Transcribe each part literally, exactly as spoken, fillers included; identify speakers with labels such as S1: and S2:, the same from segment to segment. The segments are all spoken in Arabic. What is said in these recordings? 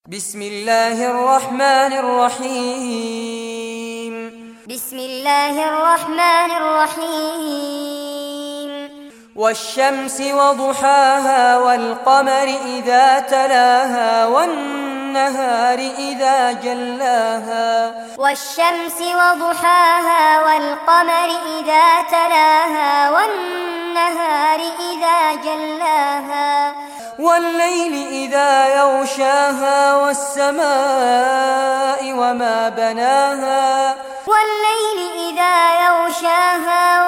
S1: بسم الله الرحمن الرحيم
S2: بسم الله الرحمن الرحيم
S1: والشمس وضحاها والقمر إذا تلاها والنهار إذا جلاها
S2: والشمس وضحاها والقمر إذا تلاها والنهار إذا جلاها
S1: والليل إذا يغشاها والسماء وما بناها
S2: والليل إذا يغشاها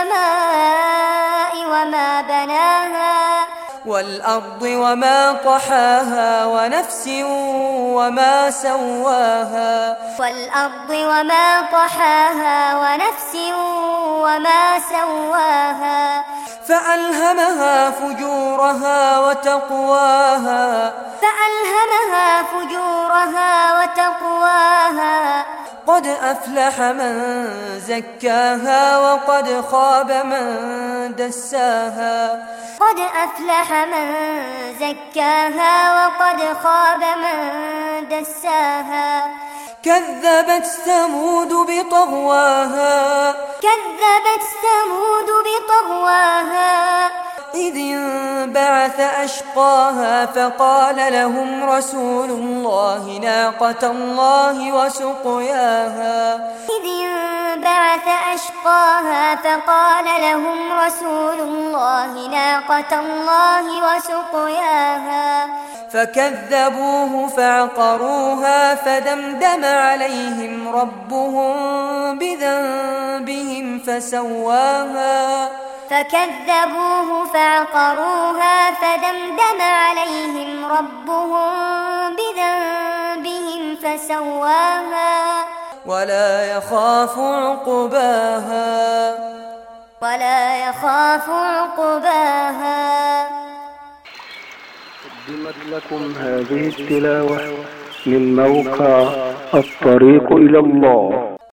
S2: والسماء وما بناها
S1: والأرض وما طحاها ونفس وما سواها
S2: والأرض وما طحاها ونفس وما سواها
S1: فألهمها فجورها وتقواها
S2: فألهمها فجورها وتقواها
S1: قد أفلح من زكاها وقد خاب من دساها
S2: قد أفلح من زكاها وقد خاب من دساها
S1: كذبت ثمود بطغواها
S2: كذبت ثمود بطغواها
S1: إذ انبعث أشقاها فقال لهم رسول الله ناقة الله وسقياها
S2: إذ انبعث أشقاها فقال لهم رسول الله ناقة الله وسقياها
S1: فكذبوه فعقروها فدمدم عليهم ربهم بذنبهم فسواها
S2: فكذبوه فعقروها فدمدم عليهم ربهم بذنبهم فسواها
S1: ولا يخاف عقباها
S2: ولا يخاف عقباها.
S3: قدمت لكم هذه التلاوة من موقع الطريق إلى الله.